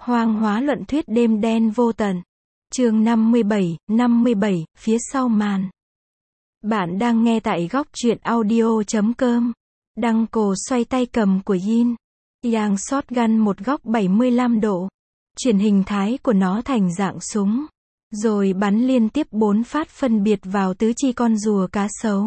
Hoang hóa luận thuyết đêm đen vô tận. Chương 57, phía sau màn. Bạn đang nghe tại góc truyện audio.com. Đăng Cổ xoay tay cầm của Yin Yang shotgun một góc 75 độ. Chuyển hình thái của nó thành dạng súng. Rồi bắn liên tiếp 4 phát phân biệt vào tứ chi con rùa cá sấu.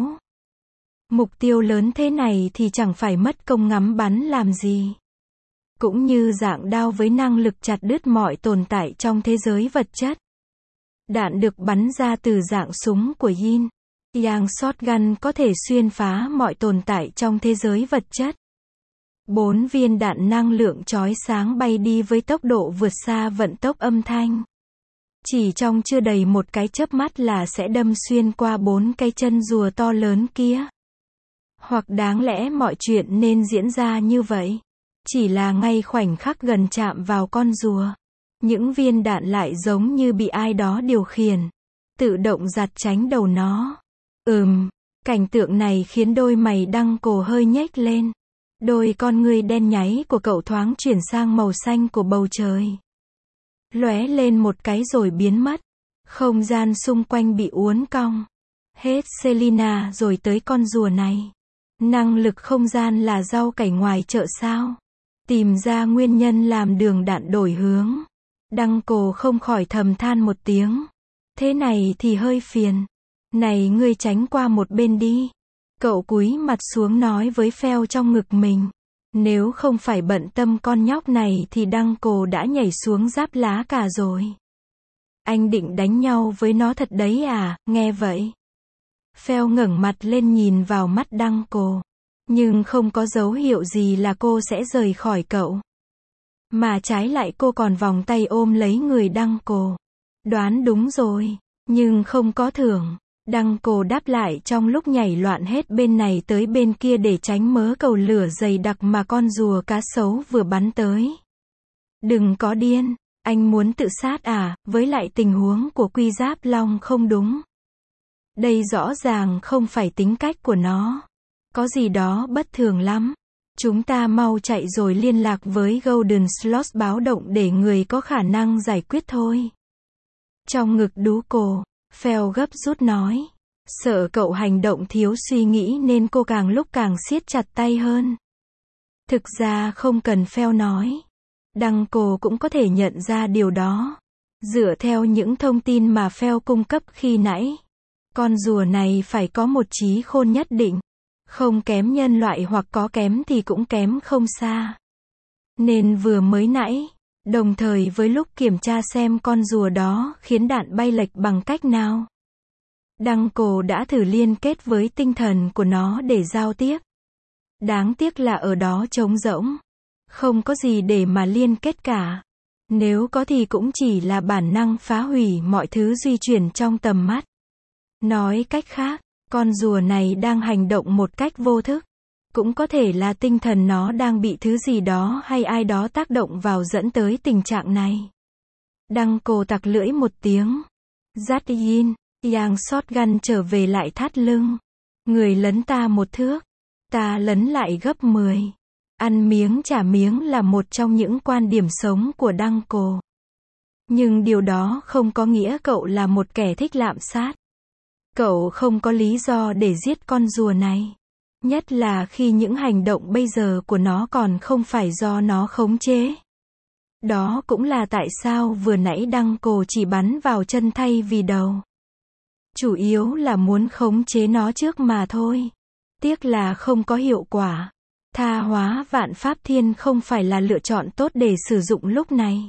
Mục tiêu lớn thế này thì chẳng phải mất công ngắm bắn làm gì. Cũng như dạng đao với năng lực chặt đứt mọi tồn tại trong thế giới vật chất. Đạn được bắn ra từ dạng súng của Yin Yang shotgun có thể xuyên phá mọi tồn tại trong thế giới vật chất. 4 viên đạn năng lượng chói sáng bay đi với tốc độ vượt xa vận tốc âm thanh. Chỉ trong chưa đầy một cái chớp mắt là sẽ đâm xuyên qua 4 cái chân rùa to lớn kia. Hoặc đáng lẽ mọi chuyện nên diễn ra như vậy. Chỉ là ngay khoảnh khắc gần chạm vào con rùa, những viên đạn lại giống như bị ai đó điều khiển, tự động giặt tránh đầu nó. Cảnh tượng này khiến đôi mày Đăng Cổ hơi nhếch lên. Đôi con ngươi đen nháy của cậu thoáng chuyển sang màu xanh của bầu trời. Lóe lên một cái rồi biến mất. Không gian xung quanh bị uốn cong. Hết Selina rồi tới con rùa này. Năng lực không gian là rau cải ngoài chợ sao? Tìm ra nguyên nhân làm đường đạn đổi hướng. Đăng Cổ không khỏi thầm than một tiếng. Thế này thì hơi phiền. Này ngươi tránh qua một bên đi. Cậu cúi mặt xuống nói với Phèo trong ngực mình. Nếu không phải bận tâm con nhóc này thì Đăng Cổ đã nhảy xuống giáp lá cả rồi. Anh định đánh nhau với nó thật đấy à? Nghe vậy, Phèo ngẩng mặt lên nhìn vào mắt Đăng Cổ. Nhưng không có dấu hiệu gì là cô sẽ rời khỏi cậu. Mà trái lại cô còn vòng tay ôm lấy người Đăng Cổ. Đoán đúng rồi, nhưng không có thưởng. Đăng Cổ đáp lại trong lúc nhảy loạn hết bên này tới bên kia để tránh mớ cầu lửa dày đặc mà con rùa cá sấu vừa bắn tới. Đừng có điên, anh muốn tự sát à? Với lại tình huống của Quy Giáp Long không đúng. Đây rõ ràng không phải tính cách của nó. Có gì đó bất thường lắm. Chúng ta mau chạy rồi liên lạc với Golden Slot báo động để người có khả năng giải quyết thôi. Trong ngực đú cổ, Phèo gấp rút nói. Sợ cậu hành động thiếu suy nghĩ nên cô càng lúc càng siết chặt tay hơn. Thực ra không cần Phèo nói. Đăng Cổ cũng có thể nhận ra điều đó. Dựa theo những thông tin mà Phèo cung cấp khi nãy, con rùa này phải có một trí khôn nhất định. Không kém nhân loại hoặc có kém thì cũng kém không xa. Nên vừa mới nãy, đồng thời với lúc kiểm tra xem con rùa đó khiến đạn bay lệch bằng cách nào, Đăng Cổ đã thử liên kết với tinh thần của nó để giao tiếp. Đáng tiếc là ở đó trống rỗng. Không có gì để mà liên kết cả. Nếu có thì cũng chỉ là bản năng phá hủy mọi thứ di chuyển trong tầm mắt. Nói cách khác, con rùa này đang hành động một cách vô thức. Cũng có thể là tinh thần nó đang bị thứ gì đó hay ai đó tác động vào dẫn tới tình trạng này. Đăng Cổ tặc lưỡi một tiếng. Dắt Yin Yang shotgun trở về lại thắt lưng. Người lấn ta một thước, ta lấn lại gấp 10. Ăn miếng trả miếng là một trong những quan điểm sống của Đăng Cổ. Nhưng điều đó không có nghĩa cậu là một kẻ thích lạm sát. Cậu không có lý do để giết con rùa này. Nhất là khi những hành động bây giờ của nó còn không phải do nó khống chế. Đó cũng là tại sao vừa nãy Đăng Cổ chỉ bắn vào chân thay vì đầu. Chủ yếu là muốn khống chế nó trước mà thôi. Tiếc là không có hiệu quả. Tha hóa vạn pháp thiên không phải là lựa chọn tốt để sử dụng lúc này.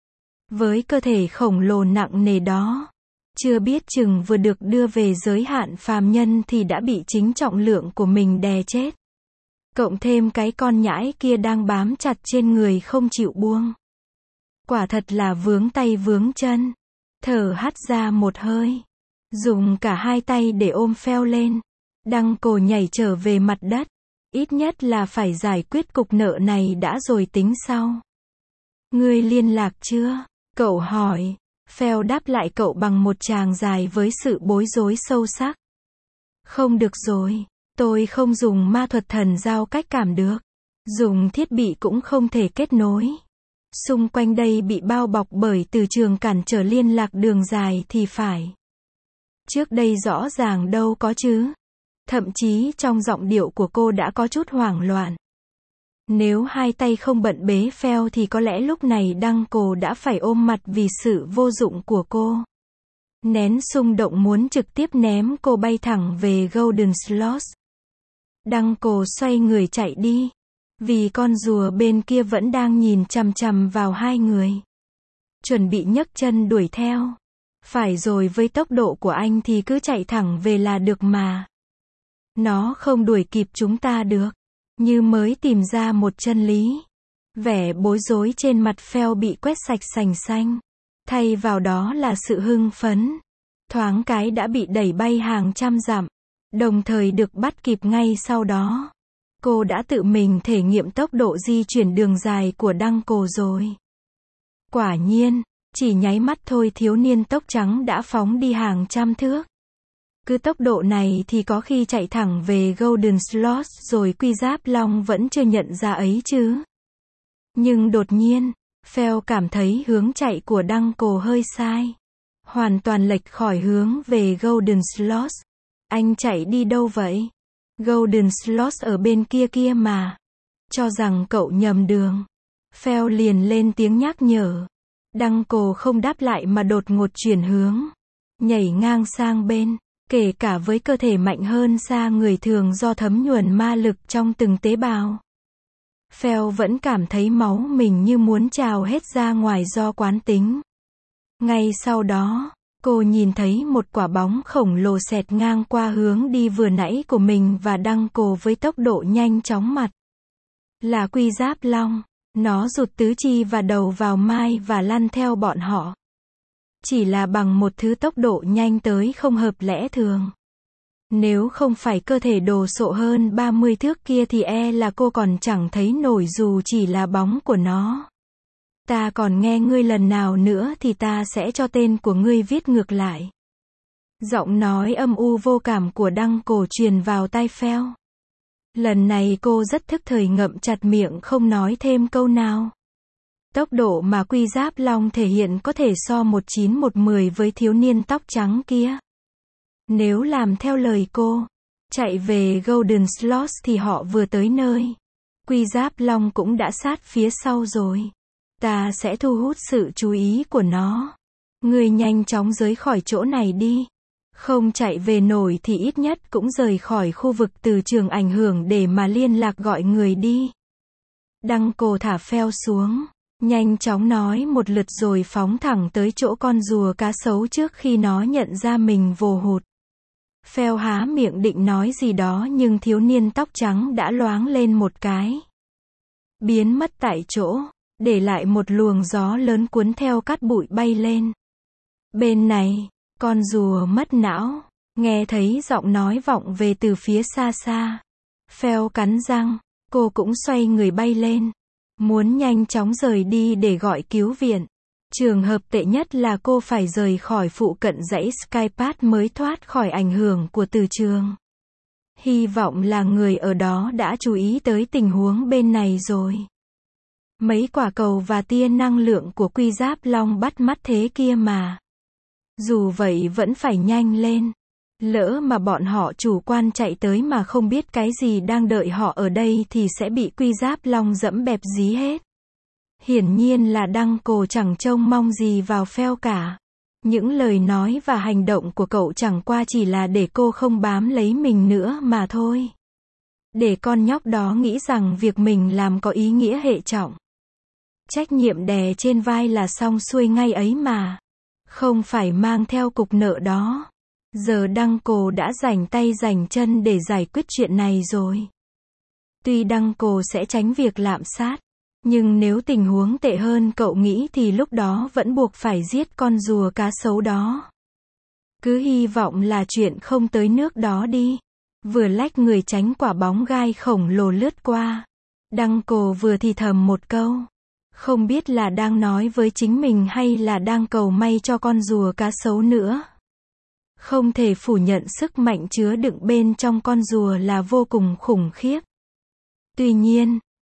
Với cơ thể khổng lồ nặng nề đó, chưa biết chừng vừa được đưa về giới hạn phàm nhân thì đã bị chính trọng lượng của mình đè chết. Cộng thêm cái con nhãi kia đang bám chặt trên người không chịu buông. Quả thật là vướng tay vướng chân. Thở hắt ra một hơi. Dùng cả hai tay để ôm Phèo lên. Đăng Cổ nhảy trở về mặt đất. Ít nhất là phải giải quyết cục nợ này đã rồi tính sau. Ngươi liên lạc chưa? Cậu hỏi. Phèo đáp lại cậu bằng một tràng dài với sự bối rối sâu sắc. Không được rồi, tôi không dùng ma thuật thần giao cách cảm được. Dùng thiết bị cũng không thể kết nối. Xung quanh đây bị bao bọc bởi từ trường cản trở liên lạc đường dài thì phải. Trước đây rõ ràng đâu có chứ. Thậm chí trong giọng điệu của cô đã có chút hoảng loạn. Nếu hai tay không bận bế Phèo thì có lẽ lúc này Đăng Cổ đã phải ôm mặt vì sự vô dụng của cô. Nén xung động muốn trực tiếp ném cô bay thẳng về Golden Slots. Đăng Cổ xoay người chạy đi. Vì con rùa bên kia vẫn đang nhìn chằm chằm vào hai người. Chuẩn bị nhấc chân đuổi theo. Phải rồi, với tốc độ của anh thì cứ chạy thẳng về là được mà. Nó không đuổi kịp chúng ta được. Như mới tìm ra một chân lý. Vẻ bối rối trên mặt Phèo bị quét sạch sành xanh. Thay vào đó là sự hưng phấn. Thoáng cái đã bị đẩy bay hàng trăm dặm. Đồng thời được bắt kịp ngay sau đó. Cô đã tự mình thể nghiệm tốc độ di chuyển đường dài của Đăng Cổ rồi. Quả nhiên, chỉ nháy mắt thôi thiếu niên tóc trắng đã phóng đi hàng trăm thước. Cứ tốc độ này thì có khi chạy thẳng về Golden Slots rồi Quy Giáp Long vẫn chưa nhận ra ấy chứ. Nhưng đột nhiên, Phèo cảm thấy hướng chạy của Đăng Cổ hơi sai. Hoàn toàn lệch khỏi hướng về Golden Slots. Anh chạy đi đâu vậy? Golden Slots ở bên kia kia mà. Cho rằng cậu nhầm đường. Phèo liền lên tiếng nhắc nhở. Đăng Cổ không đáp lại mà đột ngột chuyển hướng. Nhảy ngang sang bên. Kể cả với cơ thể mạnh hơn xa người thường do thấm nhuần ma lực trong từng tế bào. Phèo vẫn cảm thấy máu mình như muốn trào hết ra ngoài do quán tính. Ngay sau đó, cô nhìn thấy một quả bóng khổng lồ xẹt ngang qua hướng đi vừa nãy của mình và Đăng Cổ với tốc độ nhanh chóng mặt. Là Quy Giáp Long. Nó rụt tứ chi và đầu vào mai và lăn theo bọn họ. Chỉ là bằng một thứ tốc độ nhanh tới không hợp lẽ thường. Nếu không phải cơ thể đồ sộ hơn 30 thước kia thì là cô còn chẳng thấy nổi dù chỉ là bóng của nó. Ta còn nghe ngươi lần nào nữa thì ta sẽ cho tên của ngươi viết ngược lại. Giọng nói âm u vô cảm của Đăng Cổ truyền vào tai Phèo. Lần này cô rất thức thời ngậm chặt miệng không nói thêm câu nào. Tốc độ mà Quy Giáp Long thể hiện có thể so 19-10 với thiếu niên tóc trắng kia. Nếu làm theo lời cô, chạy về Golden Slots thì họ vừa tới nơi. Quy Giáp Long cũng đã sát phía sau rồi. Ta sẽ thu hút sự chú ý của nó. Ngươi nhanh chóng rời khỏi chỗ này đi. Không chạy về nổi thì ít nhất cũng rời khỏi khu vực từ trường ảnh hưởng để mà liên lạc gọi người đi. Đăng Cổ thả Phèo xuống. Nhanh chóng nói một lượt rồi phóng thẳng tới chỗ con rùa cá sấu trước khi nó nhận ra mình vồ hụt. Phèo há miệng định nói gì đó nhưng thiếu niên tóc trắng đã loáng lên một cái. Biến mất tại chỗ, để lại một luồng gió lớn cuốn theo cát bụi bay lên. Bên này, con rùa mất não, nghe thấy giọng nói vọng về từ phía xa xa. Phèo cắn răng, cô cũng xoay người bay lên. Muốn nhanh chóng rời đi để gọi cứu viện. Trường hợp tệ nhất là cô phải rời khỏi phụ cận dãy Skypass mới thoát khỏi ảnh hưởng của từ trường. Hy vọng là người ở đó đã chú ý tới tình huống bên này rồi. Mấy quả cầu và tia năng lượng của Quy Giáp Long bắt mắt thế kia mà. Dù vậy vẫn phải nhanh lên. Lỡ mà bọn họ chủ quan chạy tới mà không biết cái gì đang đợi họ ở đây thì sẽ bị Quy Giáp Long dẫm bẹp dí hết. Hiển nhiên là Đăng Cổ chẳng trông mong gì vào Phèo cả. Những lời nói và hành động của cậu chẳng qua chỉ là để cô không bám lấy mình nữa mà thôi. Để con nhóc đó nghĩ rằng việc mình làm có ý nghĩa hệ trọng. Trách nhiệm đè trên vai là xong xuôi ngay ấy mà. Không phải mang theo cục nợ đó. Giờ Đăng Cổ đã rảnh tay rảnh chân để giải quyết chuyện này rồi. Tuy Đăng Cổ sẽ tránh việc lạm sát, nhưng nếu tình huống tệ hơn cậu nghĩ thì lúc đó vẫn buộc phải giết con rùa cá sấu đó. Cứ hy vọng là chuyện không tới nước đó đi. Vừa lách người tránh quả bóng gai khổng lồ lướt qua. Đăng Cổ vừa thì thầm một câu. Không biết là đang nói với chính mình hay là đang cầu may cho con rùa cá sấu nữa. Không thể phủ nhận sức mạnh chứa đựng bên trong con rùa là vô cùng khủng khiếp. Tuy nhiên,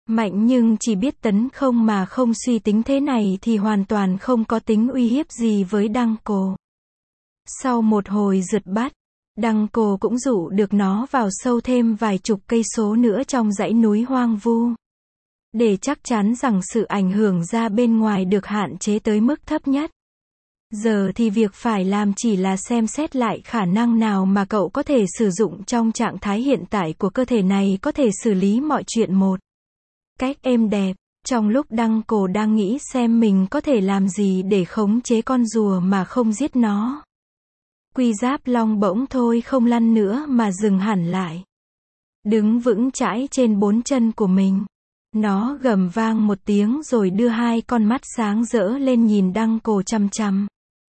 Mạnh nhưng chỉ biết tấn công mà không suy tính thế này thì hoàn toàn không có tính uy hiếp gì với Đăng Cổ. Sau một hồi rượt bắt, Đăng Cổ cũng dụ được nó vào sâu thêm vài chục cây số nữa trong dãy núi hoang vu. Để chắc chắn rằng sự ảnh hưởng ra bên ngoài được hạn chế tới mức thấp nhất. Giờ thì việc phải làm chỉ là xem xét lại khả năng nào mà cậu có thể sử dụng trong trạng thái hiện tại của cơ thể này có thể xử lý mọi chuyện một cách êm đẹp. Trong lúc Đăng Cổ đang nghĩ xem mình có thể làm gì để khống chế con rùa mà không giết nó, Quy Giáp Long bỗng thôi không lăn nữa mà dừng hẳn lại. Đứng vững chãi trên bốn chân của mình. Nó gầm vang một tiếng rồi đưa hai con mắt sáng rỡ lên nhìn Đăng Cổ chằm chằm.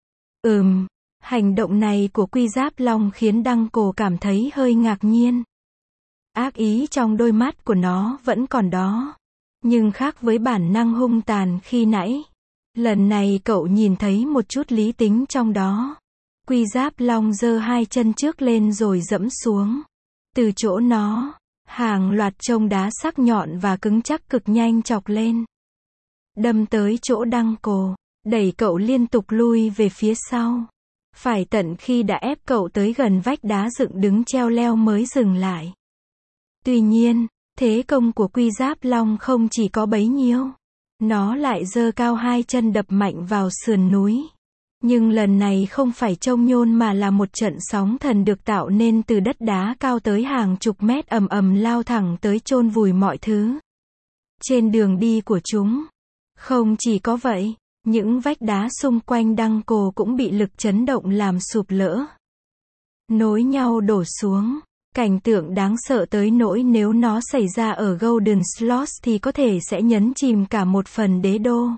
Hành động này của Quy Giáp Long khiến Đăng Cổ cảm thấy hơi ngạc nhiên. Ác ý trong đôi mắt của nó vẫn còn đó. Nhưng khác với bản năng hung tàn khi nãy, lần này cậu nhìn thấy một chút lý tính trong đó. Quy Giáp Long giơ hai chân trước lên rồi dẫm xuống. Từ chỗ nó, hàng loạt chông đá sắc nhọn và cứng chắc cực nhanh chọc lên. Đâm tới chỗ Đăng Cổ, đẩy cậu liên tục lui về phía sau. Phải tận khi đã ép cậu tới gần vách đá dựng đứng treo leo mới dừng lại. Tuy nhiên, thế công của Quy Giáp Long không chỉ có bấy nhiêu. Nó lại giơ cao hai chân đập mạnh vào sườn núi. Nhưng lần này không phải chông nhôn mà là một trận sóng thần được tạo nên từ đất đá cao tới hàng chục mét ầm ầm lao thẳng tới chôn vùi mọi thứ trên đường đi của chúng. Không chỉ có vậy, những vách đá xung quanh Đăng Cổ cũng bị lực chấn động làm sụp lỡ, nối nhau đổ xuống. Cảnh tượng đáng sợ tới nỗi nếu nó xảy ra ở Golden Sloth thì có thể sẽ nhấn chìm cả một phần đế đô.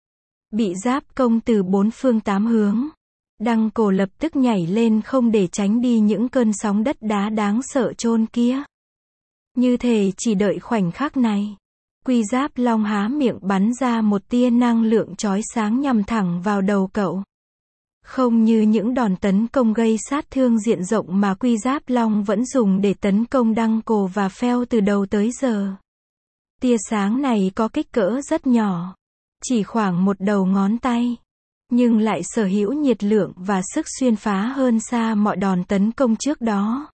Bị giáp công từ bốn phương tám hướng, Đăng Cổ lập tức nhảy lên không để tránh đi những cơn sóng đất đá đáng sợ chôn kia. Như thể chỉ đợi khoảnh khắc này, Quy Giáp Long há miệng bắn ra một tia năng lượng chói sáng nhằm thẳng vào đầu cậu. Không như những đòn tấn công gây sát thương diện rộng mà Quy Giáp Long vẫn dùng để tấn công Đăng Cổ và Phèo từ đầu tới giờ. Tia sáng này có kích cỡ rất nhỏ, chỉ khoảng một đầu ngón tay, nhưng lại sở hữu nhiệt lượng và sức xuyên phá hơn xa mọi đòn tấn công trước đó.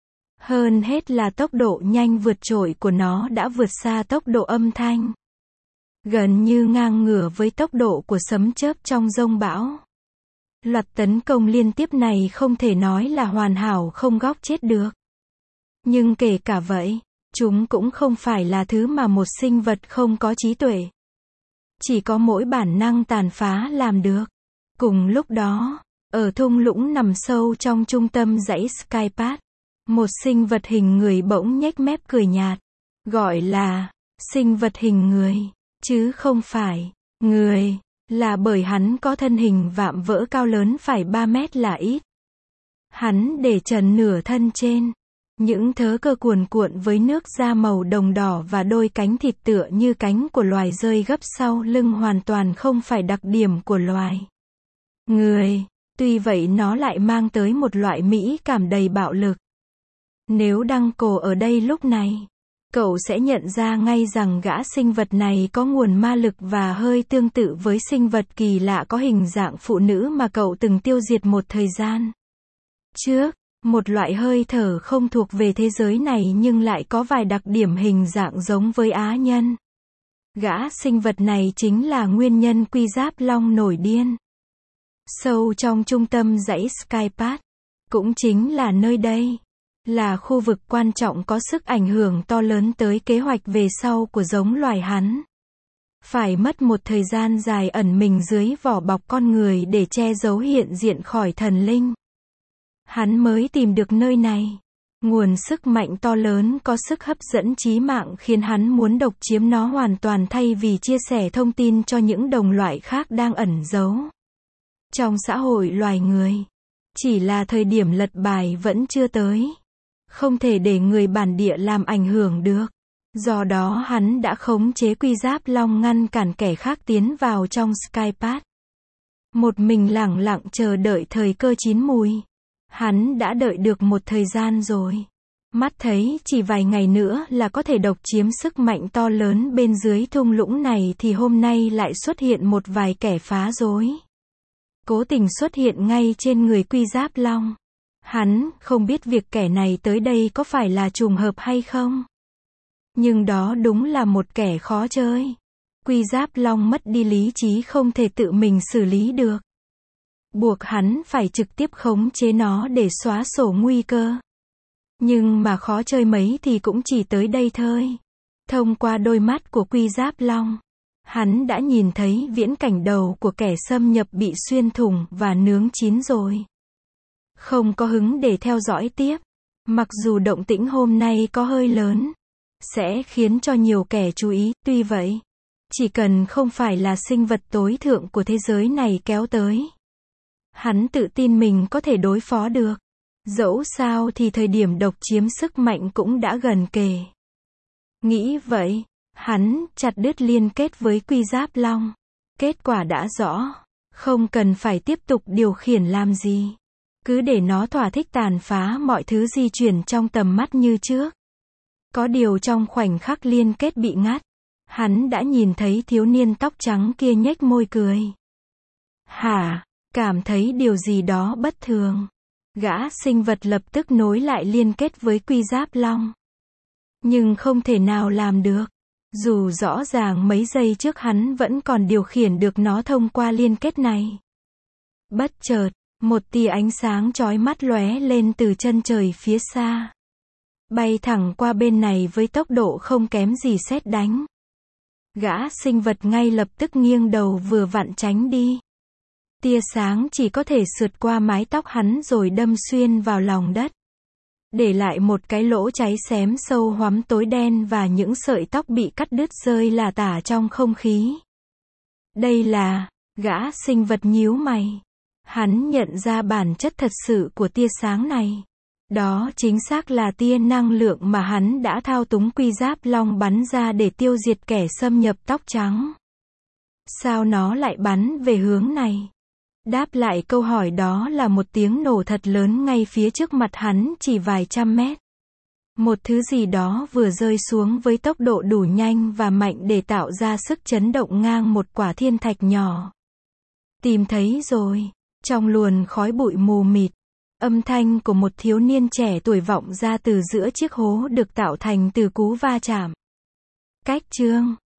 Hơn hết là tốc độ nhanh vượt trội của nó đã vượt xa tốc độ âm thanh, gần như ngang ngửa với tốc độ của sấm chớp trong giông bão. Loạt tấn công liên tiếp này không thể nói là hoàn hảo không góc chết được. Nhưng kể cả vậy, chúng cũng không phải là thứ mà một sinh vật không có trí tuệ, chỉ có mỗi bản năng tàn phá làm được. Cùng lúc đó, ở thung lũng nằm sâu trong trung tâm dãy Skypass, một sinh vật hình người bỗng nhếch mép cười nhạt. Gọi là sinh vật hình người, chứ không phải người, là bởi hắn có thân hình vạm vỡ cao lớn phải 3 mét là ít. Hắn để trần nửa thân trên, những thớ cơ cuồn cuộn với nước da màu đồng đỏ và đôi cánh thịt tựa như cánh của loài rơi gấp sau lưng hoàn toàn không phải đặc điểm của loài người. Tuy vậy nó lại mang tới một loại mỹ cảm đầy bạo lực. Nếu Đăng Cổ ở đây lúc này, cậu sẽ nhận ra ngay rằng gã sinh vật này có nguồn ma lực và hơi tương tự với sinh vật kỳ lạ có hình dạng phụ nữ mà cậu từng tiêu diệt một thời gian trước. Một loại hơi thở không thuộc về thế giới này nhưng lại có vài đặc điểm hình dạng giống với Á nhân. Gã sinh vật này chính là nguyên nhân Quy Giáp Long nổi điên. Sâu trong trung tâm dãy Skypass, cũng chính là nơi đây, là khu vực quan trọng có sức ảnh hưởng to lớn tới kế hoạch về sau của giống loài hắn. Phải mất một thời gian dài ẩn mình dưới vỏ bọc con người để che giấu hiện diện khỏi thần linh, hắn mới tìm được nơi này. Nguồn sức mạnh to lớn có sức hấp dẫn chí mạng khiến hắn muốn độc chiếm nó hoàn toàn thay vì chia sẻ thông tin cho những đồng loại khác đang ẩn giấu trong xã hội loài người. Chỉ là thời điểm lật bài vẫn chưa tới. Không thể để người bản địa làm ảnh hưởng được. Do đó hắn đã khống chế Quy Giáp Long ngăn cản kẻ khác tiến vào trong Skypass. Một mình lẳng lặng chờ đợi thời cơ chín mùi. Hắn đã đợi được một thời gian rồi. Mắt thấy chỉ vài ngày nữa là có thể độc chiếm sức mạnh to lớn bên dưới thung lũng này thì hôm nay lại xuất hiện một vài kẻ phá rối. Cố tình xuất hiện ngay trên người Quy Giáp Long. Hắn không biết việc kẻ này tới đây có phải là trùng hợp hay không. Nhưng đó đúng là một kẻ khó chơi. Quy Giáp Long mất đi lý trí không thể tự mình xử lý được. Buộc hắn phải trực tiếp khống chế nó để xóa sổ nguy cơ. Nhưng mà khó chơi mấy thì cũng chỉ tới đây thôi. Thông qua đôi mắt của Quy Giáp Long, hắn đã nhìn thấy viễn cảnh đầu của kẻ xâm nhập bị xuyên thủng và nướng chín rồi. Không có hứng để theo dõi tiếp. Mặc dù động tĩnh hôm nay có hơi lớn, sẽ khiến cho nhiều kẻ chú ý, tuy vậy, chỉ cần không phải là sinh vật tối thượng của thế giới này kéo tới, hắn tự tin mình có thể đối phó được. Dẫu sao thì thời điểm độc chiếm sức mạnh cũng đã gần kề. Nghĩ vậy, hắn chặt đứt liên kết với Quy Giáp Long. Kết quả đã rõ, không cần phải tiếp tục điều khiển làm gì. Cứ để nó thỏa thích tàn phá mọi thứ di chuyển trong tầm mắt như trước. Có điều trong khoảnh khắc liên kết bị ngắt, hắn đã nhìn thấy thiếu niên tóc trắng kia nhếch môi cười. Hả? Cảm thấy điều gì đó bất thường. Gã sinh vật lập tức nối lại liên kết với Quy Giáp Long. Nhưng không thể nào làm được. Dù rõ ràng mấy giây trước hắn vẫn còn điều khiển được nó thông qua liên kết này. Bất chợt, một tia ánh sáng chói mắt lóe lên từ chân trời phía xa. Bay thẳng qua bên này với tốc độ không kém gì sét đánh. Gã sinh vật ngay lập tức nghiêng đầu vừa vặn tránh đi. Tia sáng chỉ có thể sượt qua mái tóc hắn rồi đâm xuyên vào lòng đất. Để lại một cái lỗ cháy xém sâu hoắm tối đen và những sợi tóc bị cắt đứt rơi lả tả trong không khí. Đây là, gã sinh vật nhíu mày. Hắn nhận ra bản chất thật sự của tia sáng này. Đó chính xác là tia năng lượng mà hắn đã thao túng Quy Giáp Long bắn ra để tiêu diệt kẻ xâm nhập tóc trắng. Sao nó lại bắn về hướng này? Đáp lại câu hỏi đó là một tiếng nổ thật lớn ngay phía trước mặt hắn chỉ vài trăm mét. Một thứ gì đó vừa rơi xuống với tốc độ đủ nhanh và mạnh để tạo ra sức chấn động ngang một quả thiên thạch nhỏ. Tìm thấy rồi. Trong luồn khói bụi mù mịt, âm thanh của một thiếu niên trẻ tuổi vọng ra từ giữa chiếc hố được tạo thành từ cú va chạm. Cách chương